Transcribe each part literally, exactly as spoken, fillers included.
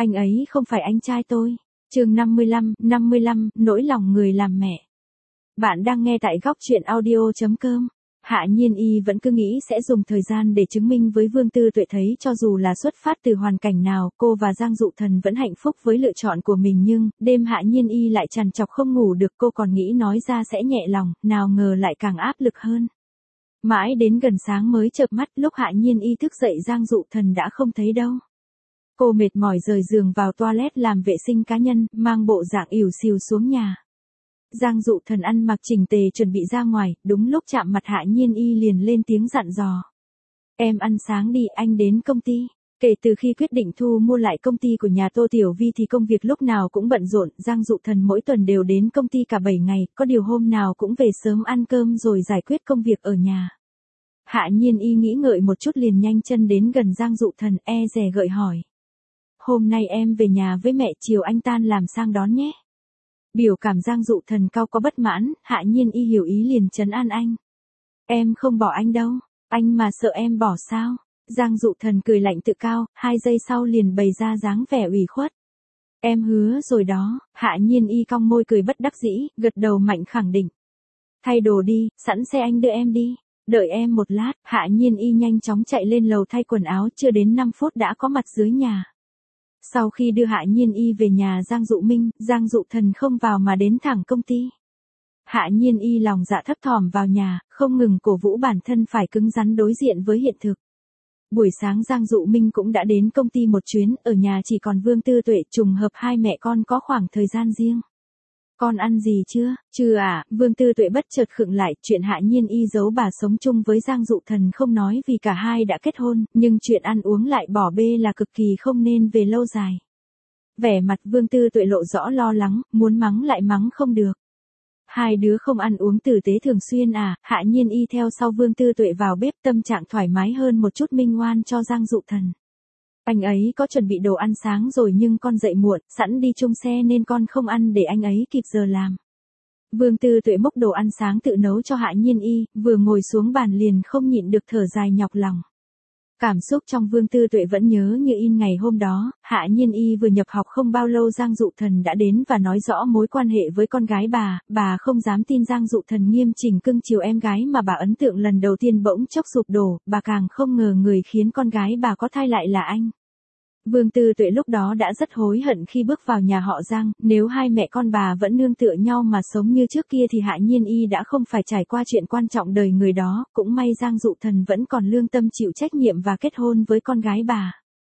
Anh ấy không phải anh trai tôi. Chương năm mươi lăm, năm mươi lăm, nỗi lòng người làm mẹ. Bạn đang nghe tại góc truyện audio chấm com. Hạ Nhiên Y vẫn cứ nghĩ sẽ dùng thời gian để chứng minh với Vương Tư Tuệ thấy cho dù là xuất phát từ hoàn cảnh nào, cô và Giang Dụ Thần vẫn hạnh phúc với lựa chọn của mình, nhưng đêm Hạ Nhiên Y lại trằn trọc không ngủ được, cô còn nghĩ nói ra sẽ nhẹ lòng, nào ngờ lại càng áp lực hơn. Mãi đến gần sáng mới chợp mắt, lúc Hạ Nhiên Y thức dậy Giang Dụ Thần đã không thấy đâu. Cô mệt mỏi rời giường vào toilet làm vệ sinh cá nhân, mang bộ dạng ỉu xìu xuống nhà. Giang Dụ Thần ăn mặc chỉnh tề chuẩn bị ra ngoài, đúng lúc chạm mặt Hạ Nhiên Y liền lên tiếng dặn dò. Em ăn sáng đi, anh đến công ty. Kể từ khi quyết định thu mua lại công ty của nhà Tô Tiểu Vi thì công việc lúc nào cũng bận rộn, Giang Dụ Thần mỗi tuần đều đến công ty cả bảy ngày, có điều hôm nào cũng về sớm ăn cơm rồi giải quyết công việc ở nhà. Hạ Nhiên Y nghĩ ngợi một chút liền nhanh chân đến gần Giang Dụ Thần, e dè gợi hỏi. Hôm nay em về nhà với mẹ, chiều anh tan làm sang đón nhé. Biểu cảm Giang Dụ Thần cao có bất mãn, Hạ Nhiên Y hiểu ý liền trấn an anh. Em không bỏ anh đâu, anh mà sợ em bỏ sao? Giang Dụ Thần cười lạnh tự cao, hai giây sau liền bày ra dáng vẻ ủy khuất. Em hứa rồi đó. Hạ Nhiên Y cong môi cười bất đắc dĩ, gật đầu mạnh khẳng định. Thay đồ đi, sẵn xe anh đưa em đi. Đợi em một lát. Hạ Nhiên Y nhanh chóng chạy lên lầu thay quần áo, chưa đến năm phút đã có mặt dưới nhà. Sau khi đưa Hạ Nhiên Y về nhà Giang Dụ Minh, Giang Dụ Thần không vào mà đến thẳng công ty. Hạ Nhiên Y lòng dạ thấp thỏm vào nhà, không ngừng cổ vũ bản thân phải cứng rắn đối diện với hiện thực. Buổi sáng Giang Dụ Minh cũng đã đến công ty một chuyến, ở nhà chỉ còn Vương Tư Tuệ, trùng hợp hai mẹ con có khoảng thời gian riêng. Con ăn gì chưa? Chưa à? Vương Tư Tuệ bất chợt khựng lại, chuyện Hạ Nhiên Y giấu bà sống chung với Giang Dụ Thần không nói vì cả hai đã kết hôn, nhưng chuyện ăn uống lại bỏ bê là cực kỳ không nên về lâu dài. Vẻ mặt Vương Tư Tuệ lộ rõ lo lắng, muốn mắng lại mắng không được. Hai đứa không ăn uống tử tế thường xuyên à? Hạ Nhiên Y theo sau Vương Tư Tuệ vào bếp, tâm trạng thoải mái hơn một chút, minh oan cho Giang Dụ Thần. Anh ấy có chuẩn bị đồ ăn sáng rồi nhưng con dậy muộn, sẵn đi chung xe nên con không ăn để anh ấy kịp giờ làm. Vương Tư Tuệ múc đồ ăn sáng tự nấu cho Hạ Nhiên Y, vừa ngồi xuống bàn liền không nhịn được thở dài nhọc lòng. Cảm xúc trong Vương Tư Tuệ vẫn nhớ như in ngày hôm đó, Hạ Nhiên Y vừa nhập học không bao lâu Giang Dụ Thần đã đến và nói rõ mối quan hệ với con gái bà, bà không dám tin Giang Dụ Thần nghiêm chỉnh cưng chiều em gái mà bà ấn tượng lần đầu tiên bỗng chốc sụp đổ, bà càng không ngờ người khiến con gái bà có thai lại là anh. Vương Tư Tuệ lúc đó đã rất hối hận khi bước vào nhà họ Giang, nếu hai mẹ con bà vẫn nương tựa nhau mà sống như trước kia thì Hạ Nhiên Y đã không phải trải qua chuyện quan trọng đời người đó, cũng may Giang Dụ Thần vẫn còn lương tâm chịu trách nhiệm và kết hôn với con gái bà.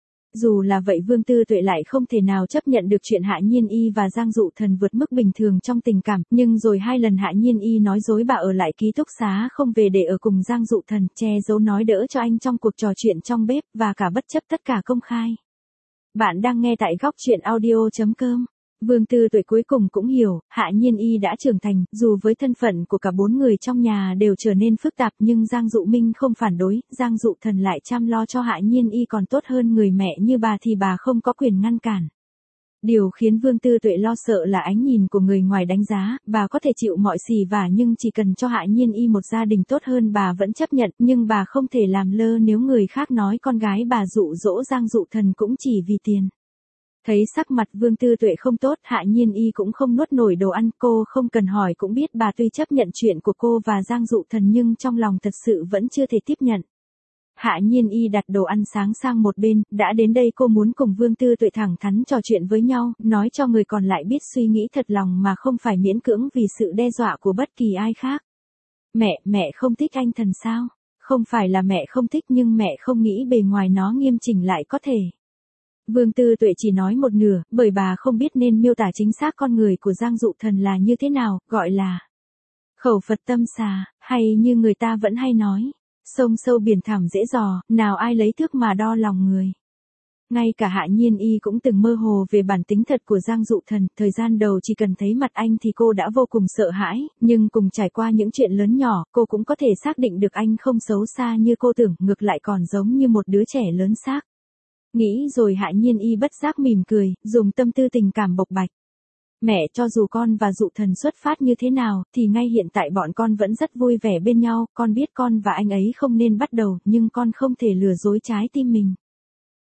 Dù là vậy Vương Tư Tuệ lại không thể nào chấp nhận được chuyện Hạ Nhiên Y và Giang Dụ Thần vượt mức bình thường trong tình cảm, nhưng rồi hai lần Hạ Nhiên Y nói dối bà ở lại ký túc xá không về để ở cùng Giang Dụ Thần, che giấu nói đỡ cho anh trong cuộc trò chuyện trong bếp, và cả bất chấp tất cả công khai. Bạn đang nghe tại góc truyện audio chấm com. Vương Tư Tuệ cuối cùng cũng hiểu, Hạ Nhiên Y đã trưởng thành, dù với thân phận của cả bốn người trong nhà đều trở nên phức tạp nhưng Giang Dụ Minh không phản đối, Giang Dụ Thần lại chăm lo cho Hạ Nhiên Y còn tốt hơn người mẹ như bà thì bà không có quyền ngăn cản. Điều khiến Vương Tư Tuệ lo sợ là ánh nhìn của người ngoài đánh giá, bà có thể chịu mọi xỉ vả nhưng chỉ cần cho Hạ Nhiên Y một gia đình tốt hơn bà vẫn chấp nhận, nhưng bà không thể làm lơ nếu người khác nói con gái bà dụ dỗ Giang Dụ Thần cũng chỉ vì tiền. Thấy sắc mặt Vương Tư Tuệ không tốt, Hạ Nhiên Y cũng không nuốt nổi đồ ăn, cô không cần hỏi cũng biết bà tuy chấp nhận chuyện của cô và Giang Dụ Thần nhưng trong lòng thật sự vẫn chưa thể tiếp nhận. Hạ Nhiên Y đặt đồ ăn sáng sang một bên, đã đến đây cô muốn cùng Vương Tư Tuệ thẳng thắn trò chuyện với nhau, nói cho người còn lại biết suy nghĩ thật lòng mà không phải miễn cưỡng vì sự đe dọa của bất kỳ ai khác. Mẹ, mẹ không thích anh Thần sao? Không phải là mẹ không thích nhưng mẹ không nghĩ bề ngoài nó nghiêm chỉnh lại có thể. Vương Tư Tuệ chỉ nói một nửa, bởi bà không biết nên miêu tả chính xác con người của Giang Dụ Thần là như thế nào, gọi là khẩu Phật tâm xà, hay như người ta vẫn hay nói. Sông sâu biển thẳm dễ dò, nào ai lấy thước mà đo lòng người. Ngay cả Hạ Nhiên Y cũng từng mơ hồ về bản tính thật của Giang Dụ Thần, thời gian đầu chỉ cần thấy mặt anh thì cô đã vô cùng sợ hãi, nhưng cùng trải qua những chuyện lớn nhỏ, cô cũng có thể xác định được anh không xấu xa như cô tưởng, ngược lại còn giống như một đứa trẻ lớn xác. Nghĩ rồi Hạ Nhiên Y bất giác mỉm cười, dùng tâm tư tình cảm bộc bạch. Mẹ, cho dù con và Dụ Thần xuất phát như thế nào, thì ngay hiện tại bọn con vẫn rất vui vẻ bên nhau, con biết con và anh ấy không nên bắt đầu, nhưng con không thể lừa dối trái tim mình.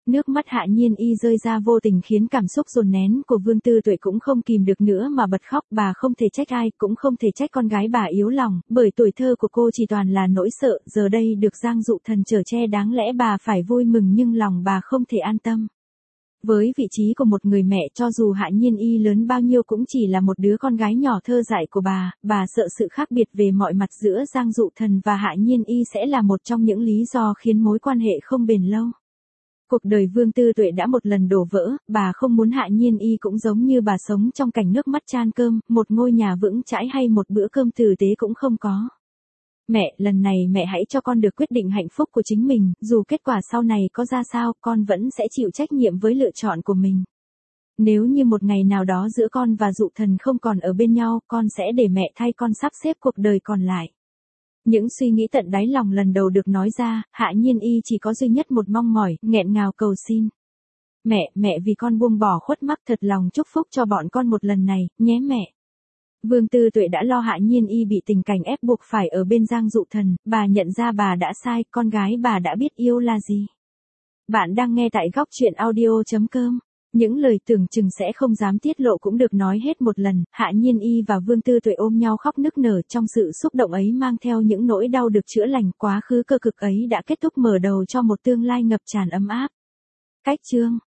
Nước mắt Hạ Nhiên Y rơi ra vô tình khiến cảm xúc dồn nén của Vương Tư Tuệ cũng không kìm được nữa mà bật khóc. Bà không thể trách ai, cũng không thể trách con gái bà yếu lòng, bởi tuổi thơ của cô chỉ toàn là nỗi sợ, giờ đây được Giang Dụ Thần chở che đáng lẽ bà phải vui mừng nhưng lòng bà không thể an tâm. Với vị trí của một người mẹ, cho dù Hạ Nhiên Y lớn bao nhiêu cũng chỉ là một đứa con gái nhỏ thơ dại của bà, bà sợ sự khác biệt về mọi mặt giữa Giang Dụ Thần và Hạ Nhiên Y sẽ là một trong những lý do khiến mối quan hệ không bền lâu. Cuộc đời Vương Tư Tuệ đã một lần đổ vỡ, bà không muốn Hạ Nhiên Y cũng giống như bà sống trong cảnh nước mắt chan cơm, một ngôi nhà vững chãi hay một bữa cơm tử tế cũng không có. Mẹ, lần này mẹ hãy cho con được quyết định hạnh phúc của chính mình, dù kết quả sau này có ra sao, con vẫn sẽ chịu trách nhiệm với lựa chọn của mình. Nếu như một ngày nào đó giữa con và Dụ Thần không còn ở bên nhau, con sẽ để mẹ thay con sắp xếp cuộc đời còn lại. Những suy nghĩ tận đáy lòng lần đầu được nói ra, Hạ Nhiên Y chỉ có duy nhất một mong mỏi, nghẹn ngào cầu xin. Mẹ, mẹ vì con buông bỏ khuất mắc thật lòng chúc phúc cho bọn con một lần này, nhé mẹ. Vương Tư Tuệ đã lo Hạ Nhiên Y bị tình cảnh ép buộc phải ở bên Giang Dụ Thần, bà nhận ra bà đã sai, con gái bà đã biết yêu là gì. Bạn đang nghe tại góc truyện audio chấm com. Những lời tưởng chừng sẽ không dám tiết lộ cũng được nói hết một lần, Hạ Nhiên Y và Vương Tư Tuệ ôm nhau khóc nức nở, trong sự xúc động ấy mang theo những nỗi đau được chữa lành, quá khứ cơ cực ấy đã kết thúc mở đầu cho một tương lai ngập tràn ấm áp. Cách chương